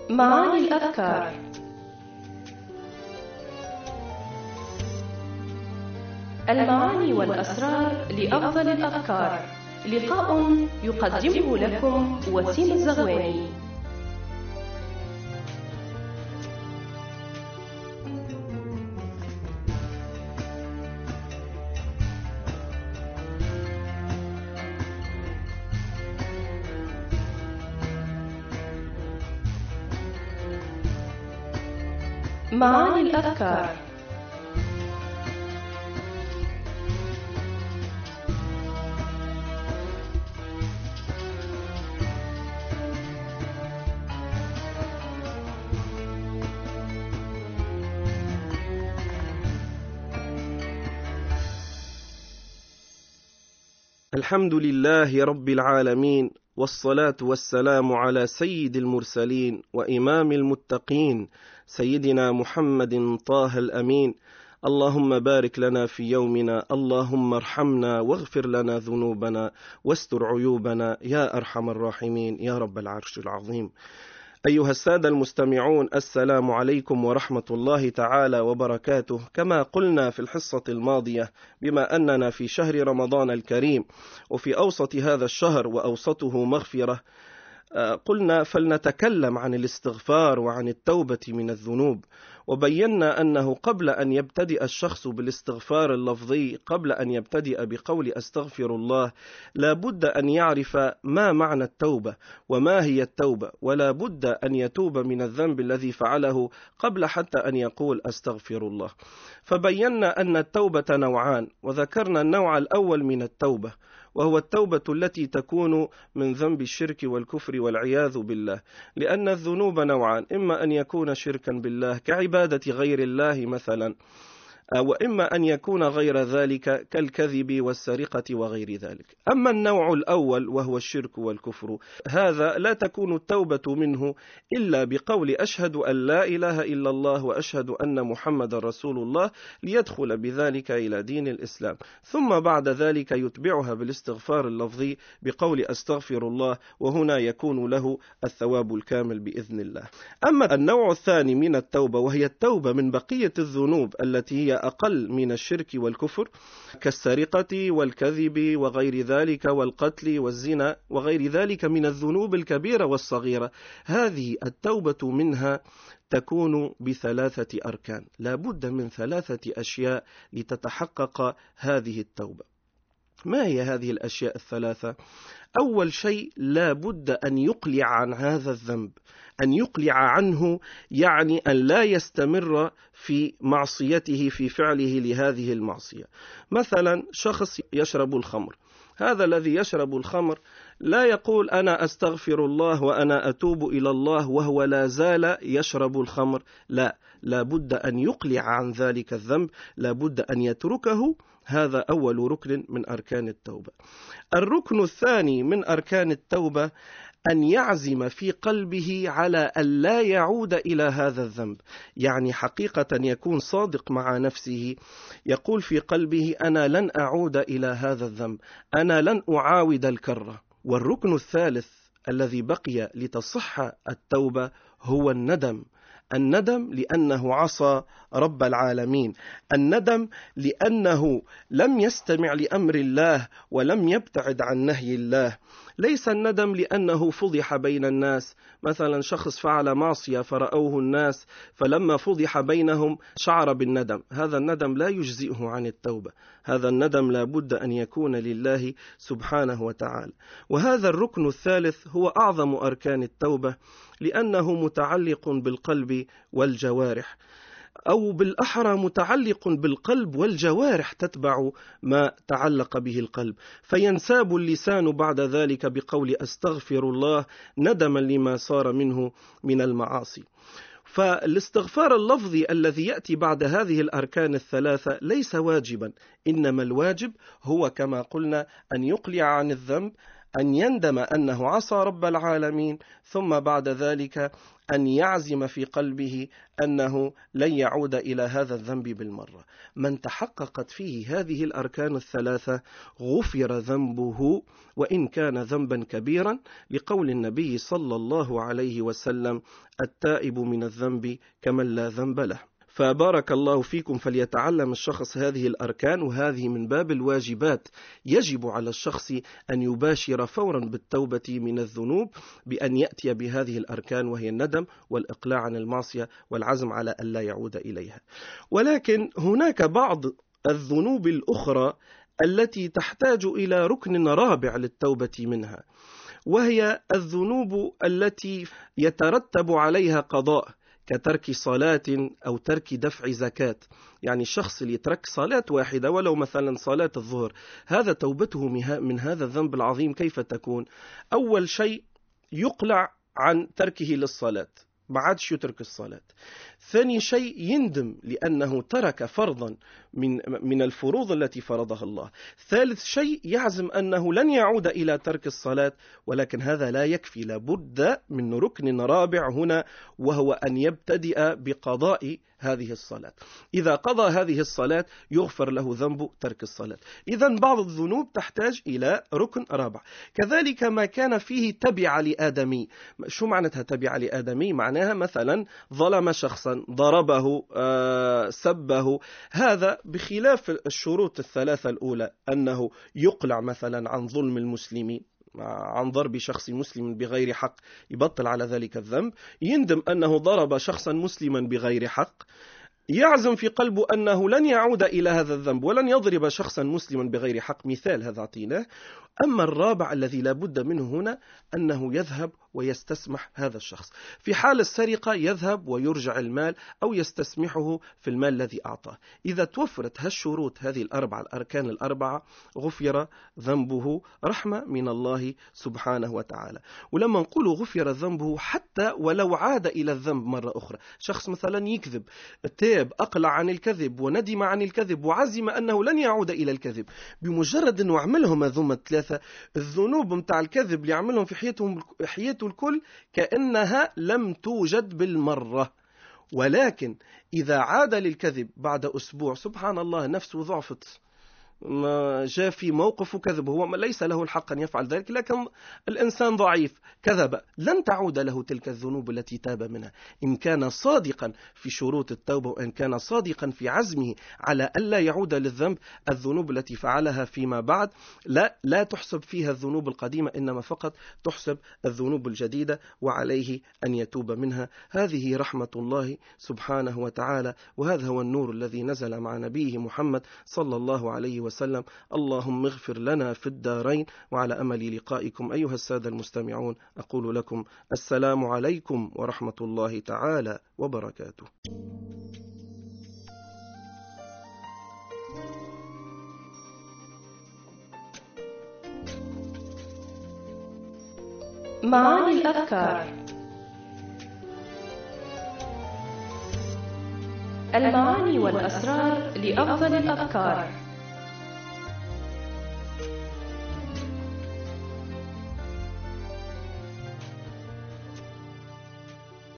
معاني الأفكار. المعاني والأسرار لأفضل الأفكار. لقاء يقدمه لكم وسيم الزغواني. معاني الأفكار. الحمد لله رب العالمين، والصلاة والسلام على سيد المرسلين وإمام المتقين سيدنا محمد طه الأمين. اللهم بارك لنا في يومنا، اللهم ارحمنا واغفر لنا ذنوبنا واستر عيوبنا يا أرحم الراحمين يا رب العرش العظيم. أيها السادة المستمعون، السلام عليكم ورحمة الله تعالى وبركاته. كما قلنا في الحصة الماضية، بما أننا في شهر رمضان الكريم وفي أوسط هذا الشهر وأوسطه مغفرة، قلنا فلنتكلم عن الاستغفار وعن التوبة من الذنوب، وبينا أنه قبل أن يبتدئ الشخص بالاستغفار اللفظي، قبل أن يبتدئ بقول أستغفر الله، لا بد أن يعرف ما معنى التوبة وما هي التوبة، ولا بد أن يتوب من الذنب الذي فعله قبل حتى أن يقول أستغفر الله. فبينا أن التوبة نوعان، وذكرنا النوع الأول من التوبة، وهو التوبة التي تكون من ذنب الشرك والكفر والعياذ بالله، لأن الذنوب نوعان، إما أن يكون شركا بالله كعبادة غير الله مثلا، وإما أن يكون غير ذلك كالكذب والسرقة وغير ذلك. أما النوع الأول وهو الشرك والكفر، هذا لا تكون التوبة منه إلا بقول أشهد أن لا إله إلا الله وأشهد أن محمد رسول الله، ليدخل بذلك إلى دين الإسلام، ثم بعد ذلك يتبعها بالاستغفار اللفظي بقول أستغفر الله، وهنا يكون له الثواب الكامل بإذن الله. أما النوع الثاني من التوبة، وهي التوبة من بقية الذنوب التي هي أقل من الشرك والكفر، كالسرقة والكذب وغير ذلك والقتل والزنا وغير ذلك من الذنوب الكبيرة والصغيرة، هذه التوبة منها تكون بثلاثة أركان. لا بد من ثلاثة أشياء لتتحقق هذه التوبة. ما هي هذه الأشياء الثلاثة؟ أول شيء، لا بد أن يقلع عن هذا الذنب، أن يقلع عنه، يعني أن لا يستمر في معصيته، في فعله لهذه المعصية. مثلا شخص يشرب الخمر، هذا الذي يشرب الخمر لا يقول أنا أستغفر الله وأنا أتوب إلى الله وهو لا زال يشرب الخمر، لا بد أن يقلع عن ذلك الذنب، لا بد أن يتركه. هذا أول ركن من أركان التوبة. الركن الثاني من أركان التوبة، أن يعزم في قلبه على أن لا يعود إلى هذا الذنب، يعني حقيقة يكون صادق مع نفسه، يقول في قلبه أنا لن أعود إلى هذا الذنب، أنا لن أعاود الكرة. والركن الثالث الذي بقي لتصح التوبة هو الندم. الندم لأنه عصى رب العالمين، الندم لأنه لم يستمع لأمر الله ولم يبتعد عن نهي الله. ليس الندم لأنه فضح بين الناس، مثلا شخص فعل معصية فرأوه الناس، فلما فضح بينهم شعر بالندم، هذا الندم لا يجزئه عن التوبة، هذا الندم لا بد أن يكون لله سبحانه وتعالى. وهذا الركن الثالث هو أعظم أركان التوبة، لأنه متعلق بالقلب والجوارح، أو بالأحرى متعلق بالقلب والجوارح تتبع ما تعلق به القلب، فينساب اللسان بعد ذلك بقول أستغفر الله ندما لما صار منه من المعاصي. فالاستغفار اللفظي الذي يأتي بعد هذه الأركان الثلاثة ليس واجبا، إنما الواجب هو كما قلنا أن يقلع عن الذنب، أن يندم أنه عصى رب العالمين، ثم بعد ذلك أن يعزم في قلبه أنه لن يعود إلى هذا الذنب بالمرة. من تحققت فيه هذه الأركان الثلاثة غفر ذنبه وإن كان ذنبا كبيرا، لقول النبي صلى الله عليه وسلم: التائب من الذنب كمن لا ذنب له. فبارك الله فيكم، فليتعلم الشخص هذه الأركان، وهذه من باب الواجبات يجب على الشخص أن يباشر فورا بالتوبة من الذنوب بأن يأتي بهذه الأركان، وهي الندم والإقلاع عن المعصية والعزم على ألا يعود إليها. ولكن هناك بعض الذنوب الأخرى التي تحتاج إلى ركن رابع للتوبة منها، وهي الذنوب التي يترتب عليها قضاء، كترك صلاة أو ترك دفع زكاة. يعني الشخص اللي يترك صلاة واحدة ولو مثلا صلاة الظهر، هذا توبته من هذا الذنب العظيم كيف تكون؟ أول شيء يقلع عن تركه للصلاة، ما عادش يترك الصلاة. ثاني شيء يندم لأنه ترك فرضا من الفروض التي فرضها الله. ثالث شيء يعزم أنه لن يعود إلى ترك الصلاة، ولكن هذا لا يكفي، لابد من ركن رابع هنا، وهو أن يبتدئ بقضاء هذه الصلاة. إذا قضى هذه الصلاة يغفر له ذنب ترك الصلاة. إذن بعض الذنوب تحتاج إلى ركن رابع. كذلك ما كان فيه تبع لآدمي. شو معناتها تبع لآدمي؟ معناها مثلا ظلم شخصا، ضربه، سبه، هذا بخلاف الشروط الثلاثة الأولى، أنه يقلع مثلا عن ظلم المسلمين، عن ضرب شخص مسلم بغير حق، يبطل على ذلك الذنب. يندم أنه ضرب شخصا مسلما بغير حق، يعزم في قلبه أنه لن يعود إلى هذا الذنب ولن يضرب شخصا مسلما بغير حق. مثال هذا أعطيناه. أما الرابع الذي لا بد منه هنا أنه يذهب ويستسمح هذا الشخص. في حال السرقة يذهب ويرجع المال أو يستسمحه في المال الذي أعطاه. إذا توفرت هالشروط هذه الأربعة، الأركان الأربعة، غفر ذنبه رحمة من الله سبحانه وتعالى. ولما نقول غفر ذنبه حتى ولو عاد إلى الذنب مرة أخرى، شخص مثلا يكذب، تاب، أقلع عن الكذب وندم عن الكذب وعزم أنه لن يعود إلى الكذب، بمجرد أنه عملهم هذوما الثلاثة، الذنوب متاع الكذب اللي يعملهم في حياته الكل كأنها لم توجد بالمرة. ولكن إذا عاد للكذب بعد أسبوع، سبحان الله، نفسه ضعفت، ما جاء في موقف كذب، هو ليس له الحق أن يفعل ذلك، لكن الإنسان ضعيف كذب، لن تعود له تلك الذنوب التي تاب منها. إن كان صادقا في شروط التوبة، وإن كان صادقا في عزمه على ألا يعود للذنب، الذنوب التي فعلها فيما بعد لا تحسب فيها الذنوب القديمة، إنما فقط تحسب الذنوب الجديدة، وعليه أن يتوب منها. هذه رحمة الله سبحانه وتعالى، وهذا هو النور الذي نزل مع نبيه محمد صلى الله عليه وسلم. اللهم اغفر لنا في الدارين. وعلى أمل لقائكم أيها السادة المستمعون، أقول لكم السلام عليكم ورحمة الله تعالى وبركاته. معاني الأذكار. المعاني والأسرار لأفضل الأذكار.